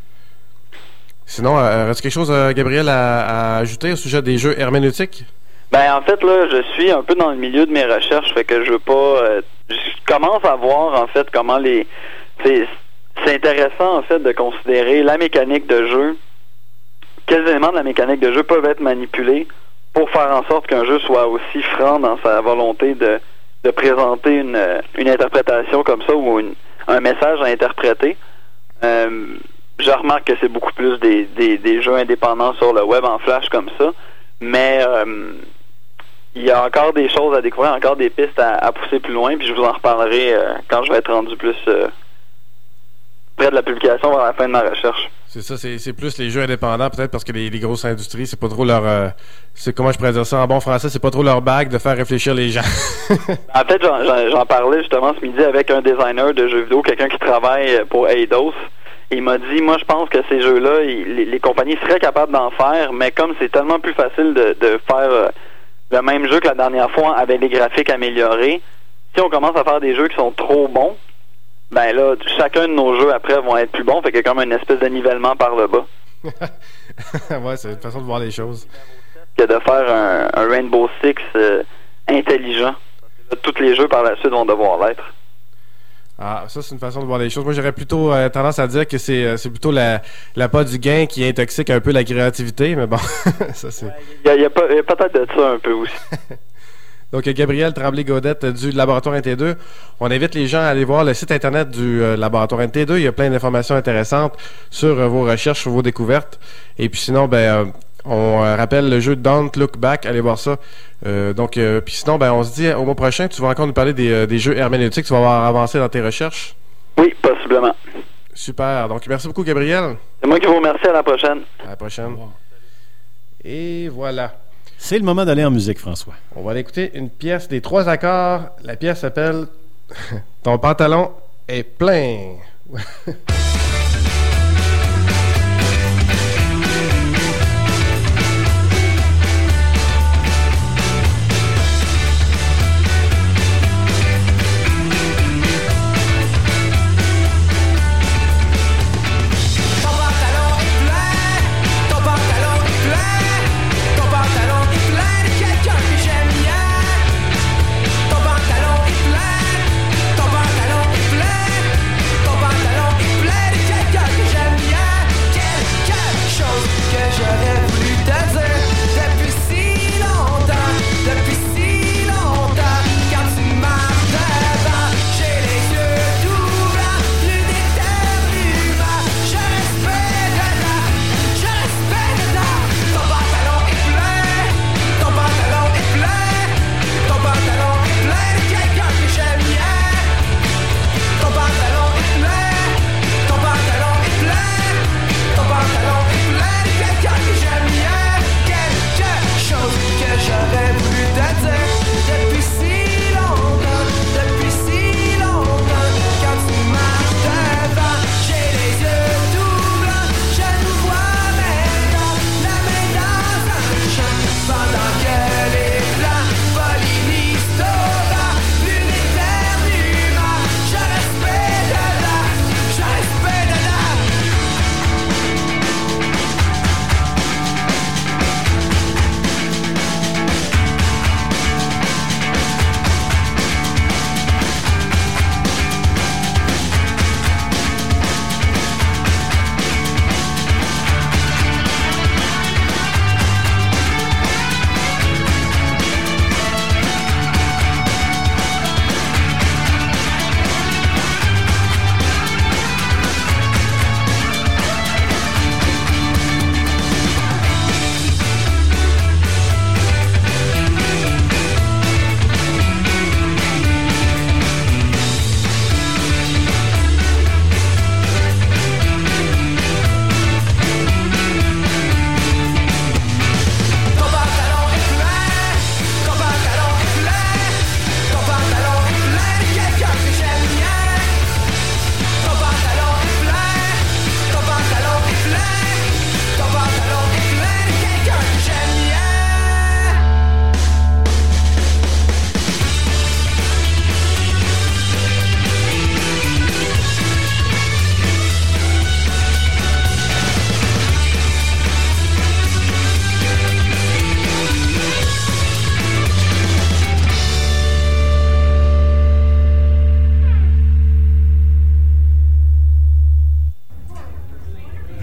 Sinon, reste quelque chose, Gabriel, à ajouter au sujet des jeux herméneutiques? En fait, là, je suis un peu dans le milieu de mes recherches, fait que je veux pas... je commence à voir, en fait, comment c'est intéressant, en fait, de considérer la mécanique de jeu. Quels éléments de la mécanique de jeu peuvent être manipulés pour faire en sorte qu'un jeu soit aussi franc dans sa volonté de présenter une interprétation comme ça ou un message à interpréter. Je remarque que c'est beaucoup plus des jeux indépendants sur le web en flash comme ça, mais il y a encore des choses à découvrir, encore des pistes à pousser plus loin, puis je vous en reparlerai quand je vais être rendu plus près de la publication vers la fin de ma recherche. C'est ça, c'est plus les jeux indépendants, peut-être parce que les grosses industries, c'est pas trop leur... c'est comment je pourrais dire ça en bon français, c'est pas trop leur bague de faire réfléchir les gens. En fait, j'en parlais justement ce midi avec un designer de jeux vidéo, quelqu'un qui travaille pour Eidos. Il m'a dit, moi je pense que ces jeux-là, les compagnies seraient capables d'en faire, mais comme c'est tellement plus facile de faire le même jeu que la dernière fois avec des graphiques améliorés, si on commence à faire des jeux qui sont trop bons, ben là, chacun de nos jeux après vont être plus bons, fait qu'il y a comme une espèce de nivellement par le bas. Ouais, c'est une façon de voir les choses. Que de faire un Rainbow Six intelligent. Là, tous les jeux par la suite vont devoir l'être. Ah, ça, c'est une façon de voir les choses. Moi, j'aurais plutôt tendance à dire que c'est plutôt l'appât du gain qui intoxique un peu la créativité, mais bon, ça, c'est... Il y a peut-être de ça un peu aussi. Donc, Gabriel Tremblay-Gaudette du Laboratoire NT2. On invite les gens à aller voir le site Internet du Laboratoire NT2. Il y a plein d'informations intéressantes sur vos recherches, sur vos découvertes. Et puis sinon, on rappelle le jeu Don't Look Back. Allez voir ça. Puis sinon, on se dit au mois prochain, tu vas encore nous parler des jeux herméneutiques. Tu vas avoir avancé dans tes recherches? Oui, possiblement. Super. Donc, merci beaucoup, Gabriel. C'est moi qui vous remercie. À la prochaine. À la prochaine. Et voilà. C'est le moment d'aller en musique, François. On va aller écouter une pièce des 3 accords. La pièce s'appelle « Ton pantalon est plein ». Ton pantalon est plein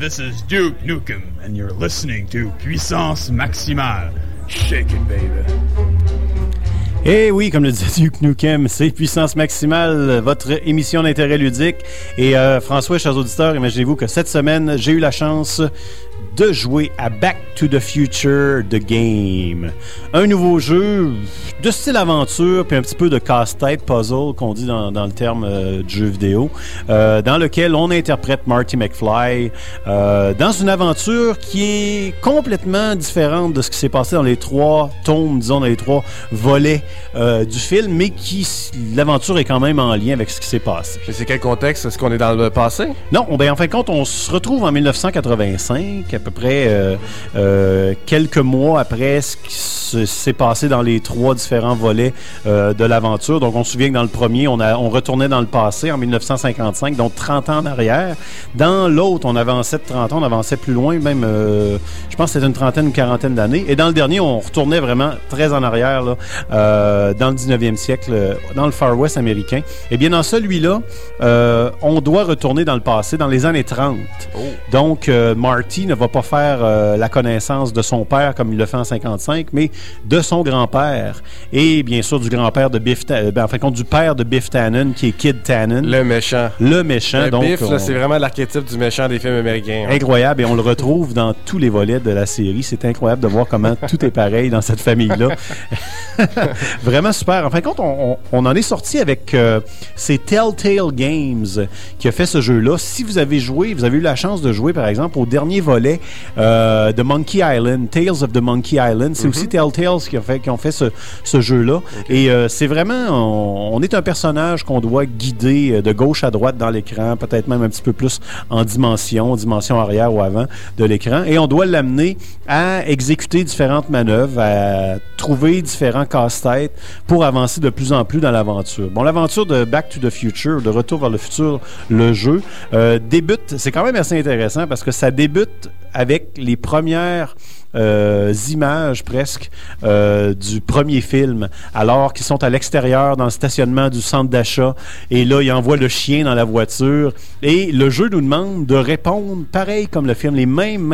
this is Duke Nukem, and you're listening to Puissance Maximale. Shake it, baby. Eh oui, comme le disait Duke Nukem, c'est Puissance Maximale, votre émission d'intérêt ludique. Et François, chers auditeurs, imaginez-vous que cette semaine, j'ai eu la chance de jouer à Back to the Future The Game. Un nouveau jeu de style aventure, puis un petit peu de casse-tête, puzzle, qu'on dit dans le terme du jeu vidéo, dans lequel on interprète Marty McFly dans une aventure qui est complètement différente de ce qui s'est passé dans les 3 tomes, disons, dans les 3 volets du film, mais l'aventure est quand même en lien avec ce qui s'est passé. Et c'est quel contexte? Est-ce qu'on est dans le passé? Non, ben en fin de compte, on se retrouve en 1985, à peu près quelques mois après ce qui s'est passé dans les 3 différents volets de l'aventure. Donc, on se souvient que dans le premier, on retournait dans le passé en 1955, donc 30 ans en arrière. Dans l'autre, on avançait de 30 ans, on avançait plus loin, même, je pense que c'était une trentaine ou quarantaine d'années. Et dans le dernier, on retournait vraiment très en arrière, là, dans le 19e siècle, dans le Far West américain. Et bien, dans celui-là, on doit retourner dans le passé, dans les années 30. Oh. Donc, Marty ne va pas faire la connaissance de son père comme il le fait en 55, mais de son grand-père. Et bien sûr, du grand-père de Biff Tannen, en fin de compte, du père de Biff Tannen, qui est Kid Tannen. Le méchant. Le méchant. Donc, Biff, là, c'est vraiment l'archétype du méchant des films américains. Hein. Incroyable. Et on le retrouve dans tous les volets de la série. C'est incroyable de voir comment tout est pareil dans cette famille-là. Vraiment super. En fin de compte, on en est sorti avec c'est Telltale Games qui a fait ce jeu-là. Si vous avez eu la chance de jouer, par exemple, au dernier volet de Monkey Island, Tales of the Monkey Island, c'est aussi Telltale qui ont fait ce jeu-là. Okay. Et c'est vraiment, on est un personnage qu'on doit guider de gauche à droite dans l'écran, peut-être même un petit peu plus en dimension arrière ou avant de l'écran. Et on doit l'amener à exécuter différentes manœuvres, à trouver différents casse-têtes pour avancer de plus en plus dans l'aventure. Bon, l'aventure de Back to the Future, de Retour vers le futur, le jeu, débute, c'est quand même assez intéressant parce que ça débute avec les premières images presque du premier film, alors qu'ils sont à l'extérieur dans le stationnement du centre d'achat, et là ils envoient le chien dans la voiture, et le jeu nous demande de répondre pareil comme le film, les mêmes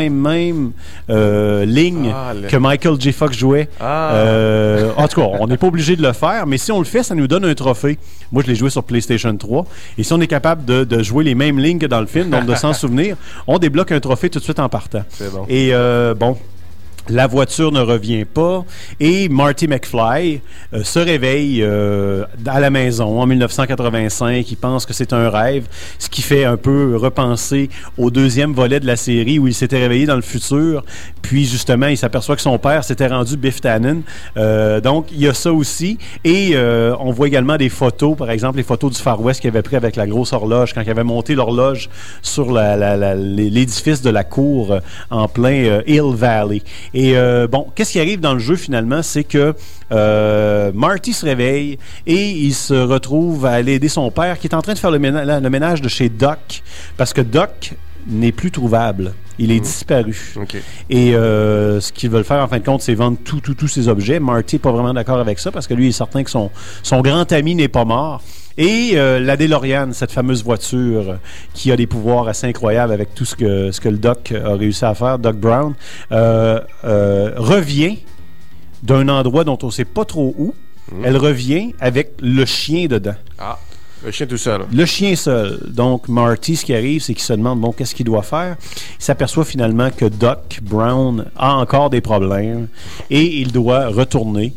lignes que Michael J. Fox jouait. En tout cas, on n'est pas obligé de le faire, mais si on le fait, ça nous donne un trophée. Moi je l'ai joué sur PlayStation 3, et si on est capable de jouer les mêmes lignes que dans le film, donc de s'en souvenir, on débloque un trophée tout de suite en partant. C'est bon. Et bon, la voiture ne revient pas et Marty McFly se réveille à la maison en 1985. Il pense que c'est un rêve, ce qui fait un peu repenser au deuxième volet de la série où il s'était réveillé dans le futur. Puis justement, il s'aperçoit que son père s'était rendu Biff Tannen. Donc, il y a ça aussi. Et on voit également des photos, par exemple les photos du Far West qu'il avait pris avec la grosse horloge, quand il avait monté l'horloge sur l'édifice de la cour en plein Hill Valley. Et bon, qu'est-ce qui arrive dans le jeu finalement, c'est que Marty se réveille et il se retrouve à aller aider son père qui est en train de faire le ménage de chez Doc, parce que Doc n'est plus trouvable. Il est disparu. Okay. Et ce qu'ils veulent faire, en fin de compte, c'est vendre tous ces objets. Marty n'est pas vraiment d'accord avec ça parce que lui, il est certain que son grand ami n'est pas mort. Et la DeLorean, cette fameuse voiture qui a des pouvoirs assez incroyables avec tout ce que le Doc a réussi à faire, Doc Brown, revient d'un endroit dont on ne sait pas trop où. Elle revient avec le chien dedans. Ah. Le chien tout seul. Le chien seul. Donc, Marty, ce qui arrive, c'est qu'il se demande, bon, qu'est-ce qu'il doit faire? Il s'aperçoit finalement que Doc Brown a encore des problèmes et il doit retourner.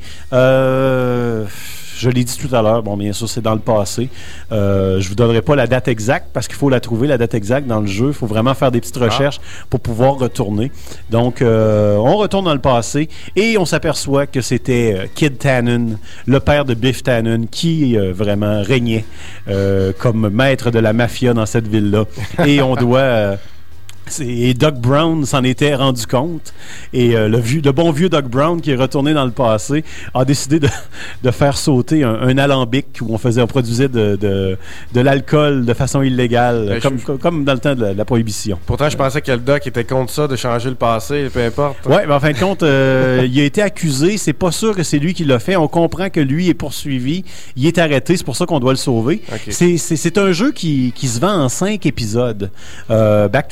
Je l'ai dit tout à l'heure, bon, bien sûr, c'est dans le passé. Je vous donnerai pas la date exacte parce qu'il faut la trouver, la date exacte dans le jeu. Il faut vraiment faire des petites recherches pour pouvoir retourner. Donc, on retourne dans le passé et on s'aperçoit que c'était Kid Tannen, le père de Biff Tannen, qui vraiment régnait comme maître de la mafia dans cette ville-là. Et on doit... Et Doc Brown s'en était rendu compte et le bon vieux Doc Brown qui est retourné dans le passé a décidé de faire sauter un alambic où on produisait de l'alcool de façon illégale, comme dans le temps de la prohibition. Pourtant, je pensais que le Doc était contre ça, de changer le passé, peu importe. Oui, mais en fin de compte, il a été accusé. C'est pas sûr que c'est lui qui l'a fait. On comprend que lui est poursuivi. Il est arrêté. C'est pour ça qu'on doit le sauver. Okay. C'est un jeu qui se vend en 5 épisodes. Back to the Future.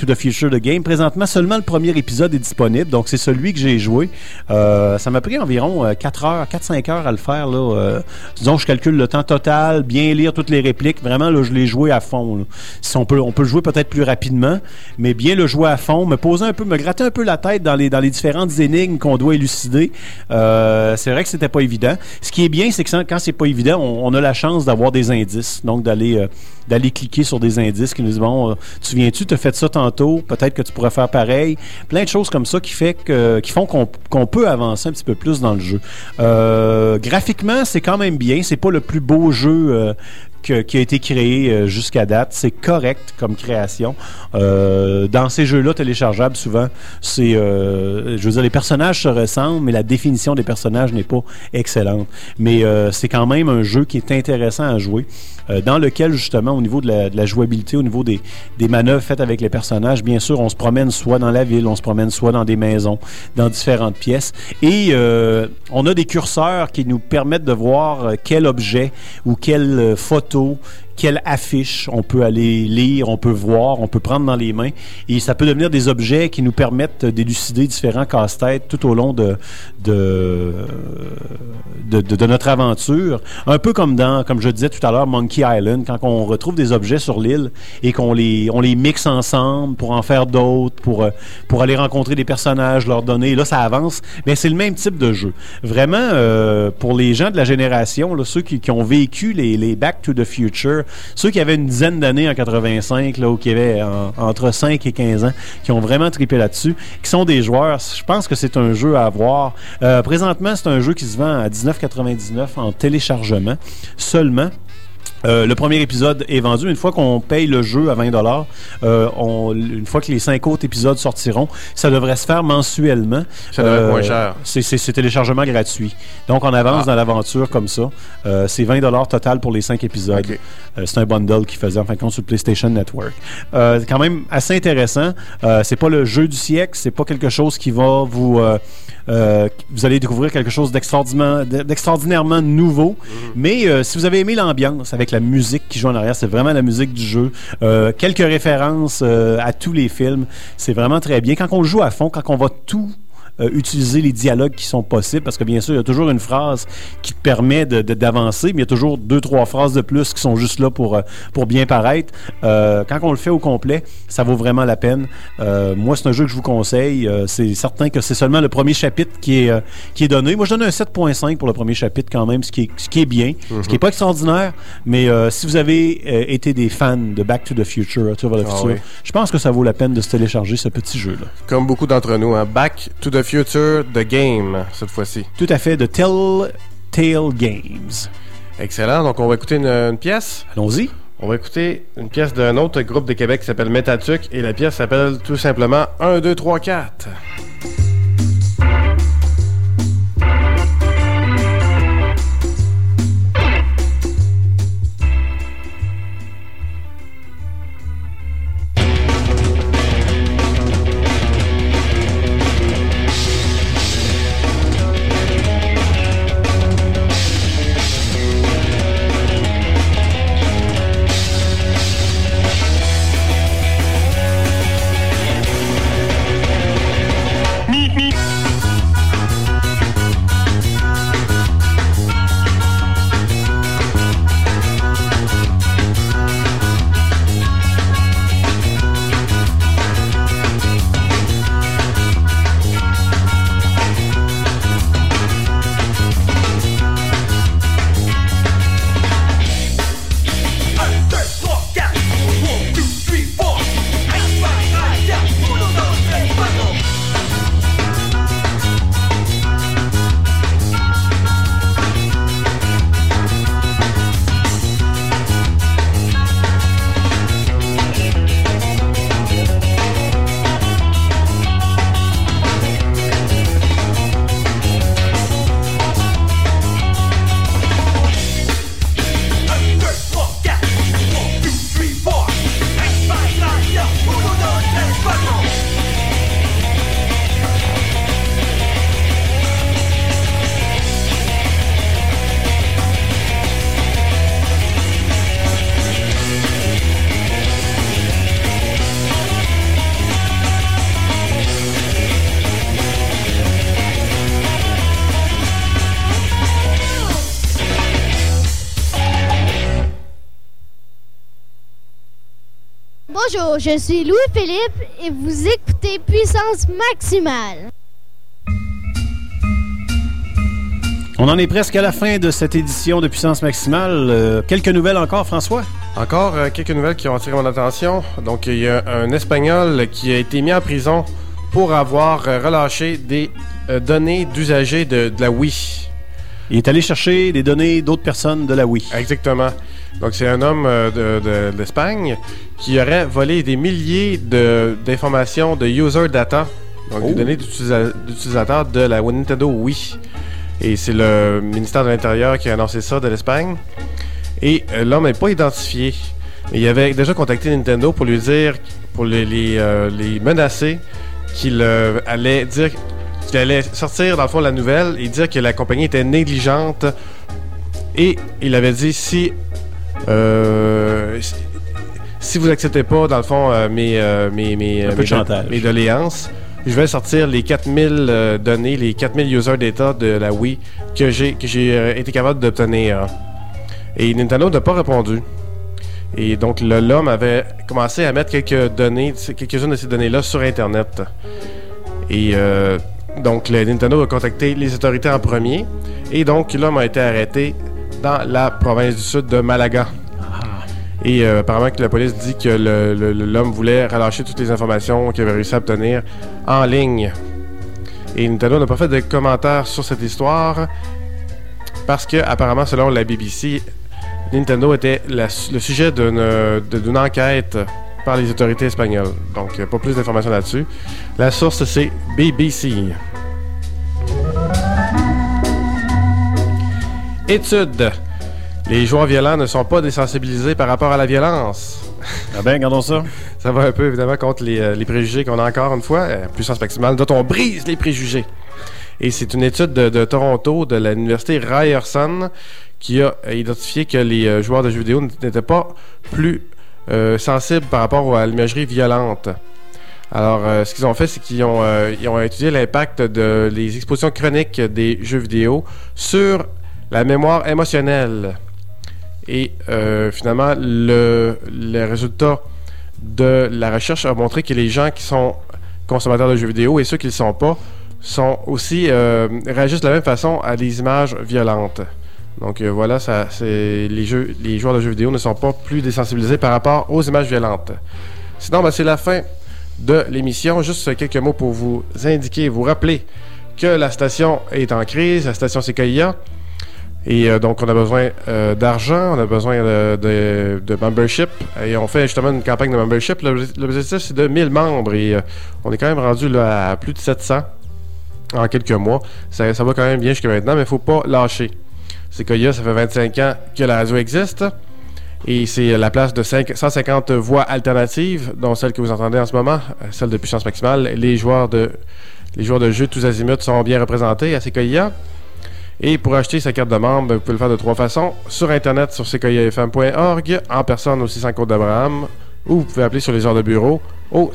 Future The Game. Présentement, seulement le premier épisode est disponible, donc c'est celui que j'ai joué. Ça m'a pris environ 4-5 heures à le faire. Là. Disons, je calcule le temps total, bien lire toutes les répliques. Vraiment, là, je l'ai joué à fond. Là. Si on peut le jouer peut-être plus rapidement, mais bien le jouer à fond, me gratter un peu la tête dans les différentes énigmes qu'on doit élucider. C'est vrai que c'était pas évident. Ce qui est bien, c'est que quand c'est pas évident, on a la chance d'avoir des indices. Donc, d'aller cliquer sur des indices qui nous disent, bon, tu souviens-tu, tu as fait ça tantôt, peut-être que tu pourrais faire pareil. Plein de choses comme ça qui font qu'on peut avancer un petit peu plus dans le jeu. Graphiquement, c'est quand même bien. C'est pas le plus beau jeu qui a été créé jusqu'à date. C'est correct comme création. Dans ces jeux-là téléchargeables, souvent, je veux dire, les personnages se ressemblent, mais la définition des personnages n'est pas excellente. Mais c'est quand même un jeu qui est intéressant à jouer, dans lequel, justement, au niveau de la jouabilité, au niveau des manœuvres faites avec les personnages, bien sûr, on se promène soit dans la ville, on se promène soit dans des maisons, dans différentes pièces. Et on a des curseurs qui nous permettent de voir quel objet ou quelle photo, quelle affiche on peut aller lire, on peut voir, on peut prendre dans les mains. Et ça peut devenir des objets qui nous permettent d'élucider différents casse-têtes tout au long de notre aventure. Un peu comme comme je disais tout à l'heure, Monkey Island, quand on retrouve des objets sur l'île et qu'on les mixe ensemble pour en faire d'autres, pour aller rencontrer des personnages, leur donner. Et là, ça avance. Mais c'est le même type de jeu. Vraiment, pour les gens de la génération, là, ceux qui ont vécu les Back to the Future, ceux qui avaient une dizaine d'années en 85, là, ou qui avaient entre 5 et 15 ans, qui ont vraiment trippé là-dessus, qui sont des joueurs, je pense que c'est un jeu à avoir. Présentement, c'est un jeu qui se vend à $19,99 en téléchargement seulement. Le premier épisode est vendu. Une fois qu'on paye le jeu à 20$, une fois que les 5 autres épisodes sortiront, ça devrait se faire mensuellement. Ça devrait être moins cher. C'est téléchargement gratuit. Donc, on avance dans l'aventure comme ça. C'est 20$ total pour les 5 épisodes. Okay. C'est un bundle qu'ils faisaient en fin de compte sur le PlayStation Network. C'est quand même assez intéressant. C'est pas le jeu du siècle. C'est pas quelque chose qui va vous allez découvrir quelque chose d'extraordinairement nouveau. Mais si vous avez aimé l'ambiance avec la musique qui joue en arrière, c'est vraiment la musique du jeu. Quelques références à tous les films. C'est vraiment très bien. Quand on le joue à fond, quand on va tout utiliser les dialogues qui sont possibles, parce que bien sûr, il y a toujours une phrase qui te permet d'avancer, mais il y a toujours 2-3 phrases de plus qui sont juste là pour bien paraître. Quand on le fait au complet, ça vaut vraiment la peine. Moi, c'est un jeu que je vous conseille. C'est certain que c'est seulement le premier chapitre qui est donné. Moi, je donne un 7.5 pour le premier chapitre quand même, ce qui est bien, ce qui n'est pas extraordinaire, mais si vous avez été des fans de Back to the Future, oui. Je pense que ça vaut la peine de se télécharger ce petit jeu-là. Comme beaucoup d'entre nous, hein? Back to the Future The Game, cette fois-ci. Tout à fait, de Telltale Games. Excellent, donc on va écouter une pièce. Allons-y. On va écouter une pièce d'un autre groupe de Québec qui s'appelle Métatuc, et la pièce s'appelle tout simplement 1, 2, 3, 4. Bonjour, je suis Louis-Philippe et vous écoutez Puissance Maximale. On en est presque à la fin de cette édition de Puissance Maximale. Quelques nouvelles encore, François? Encore quelques nouvelles qui ont attiré mon attention. Donc, il y a un Espagnol qui a été mis en prison pour avoir relâché des données d'usagers de la Wii. Il est allé chercher des données d'autres personnes de la Wii. Exactement. Donc, c'est un homme d'Espagne qui aurait volé des milliers d'informations de user data, donc des données d'utilisateurs de la Nintendo Wii. Et c'est le ministère de l'Intérieur qui a annoncé ça de l'Espagne. Et l'homme n'est pas identifié. Mais il avait déjà contacté Nintendo pour lui dire, pour les menacer, qu'il allait dire qu'il allait sortir dans le fond la nouvelle et dire que la compagnie était négligente. Et il avait dit si vous acceptez pas dans le fond mes doléances, je vais sortir les 4000 données, les 4000 user data de la Wii que j'ai été capable d'obtenir. Et Nintendo n'a pas répondu. Et donc l'homme avait commencé à mettre quelques-unes de ces données-là sur Internet. Et donc Nintendo a contacté les autorités en premier. Et donc l'homme a été arrêté dans la province du sud de Malaga. Et apparemment que la police dit que l'homme voulait relâcher toutes les informations qu'il avait réussi à obtenir en ligne. Et Nintendo n'a pas fait de commentaires sur cette histoire parce que, apparemment, selon la BBC, Nintendo était le sujet d'une enquête par les autorités espagnoles. Donc, pas plus d'informations là-dessus. La source, c'est BBC. Étude. Les joueurs violents ne sont pas désensibilisés par rapport à la violence. Ah ben, regardons ça. Ça va un peu, évidemment, contre les préjugés qu'on a encore une fois. Puissance maximale, dont on brise les préjugés. Et c'est une étude de Toronto, de l'université Ryerson, qui a identifié que les joueurs de jeux vidéo n'étaient pas plus sensibles par rapport à l'imagerie violente. Alors, ce qu'ils ont fait, c'est qu'ils ont étudié l'impact des expositions chroniques des jeux vidéo sur la mémoire émotionnelle. Et finalement, le résultat de la recherche a montré que les gens qui sont consommateurs de jeux vidéo et ceux qui ne le sont pas sont aussi réagissent de la même façon à des images violentes. Donc voilà, les joueurs de jeux vidéo ne sont pas plus désensibilisés par rapport aux images violentes. Sinon, c'est la fin de l'émission. Juste quelques mots pour vous indiquer, vous rappeler que la station est en crise, la station CKIA. Et donc, on a besoin d'argent, on a besoin de membership. Et on fait justement une campagne de membership. L'objectif, c'est de 1000 membres. Et on est quand même rendu là, à plus de 700 en quelques mois. Ça va quand même bien jusqu'à maintenant, mais il ne faut pas lâcher. CKIA, ça fait 25 ans que la radio existe. Et c'est la place de 150 voix alternatives, dont celle que vous entendez en ce moment, celle de Puissance Maximale. Les joueurs de jeux tous azimuts sont bien représentés à CKIA. Et pour acheter sa carte de membre, vous pouvez le faire de 3 façons. Sur Internet, sur ckiafm.org, en personne au 600 Côte d'Abraham, ou vous pouvez appeler sur les heures de bureau au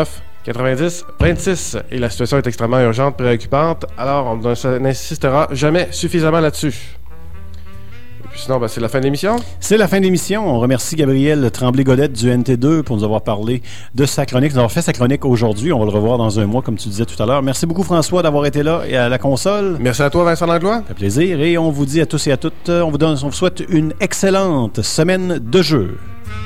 529-90-26. Et la situation est extrêmement urgente, préoccupante, alors on n'insistera jamais suffisamment là-dessus. Et puis sinon, c'est la fin de l'émission. C'est la fin de l'émission. On remercie Gabriel Tremblay-Godette du NT2 pour nous avoir parlé de sa chronique. Nous avons fait sa chronique aujourd'hui. On va le revoir dans un mois, comme tu disais tout à l'heure. Merci beaucoup, François, d'avoir été là et à la console. Merci à toi, Vincent Langlois. Ça fait plaisir. Et on vous dit à tous et à toutes, on vous souhaite une excellente semaine de jeu.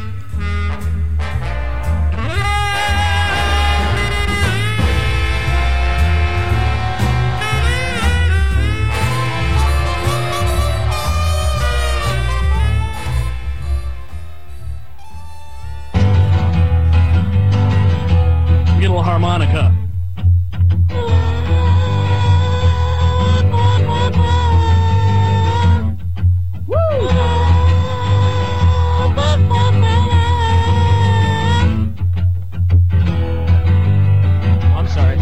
Harmonica. I'm sorry.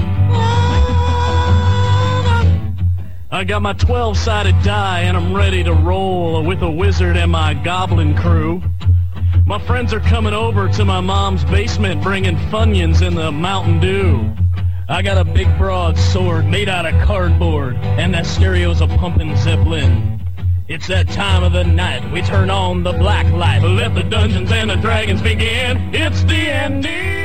I got my 12-sided die and I'm ready to roll with a wizard and my goblin crew. My friends are coming over to my mom's basement bringing Funyuns and the Mountain Dew. I got a big broadsword made out of cardboard, and that stereo's a pumpin' Zeppelin. It's that time of the night. We turn on the black light. Let the Dungeons and the Dragons begin. It's D&D.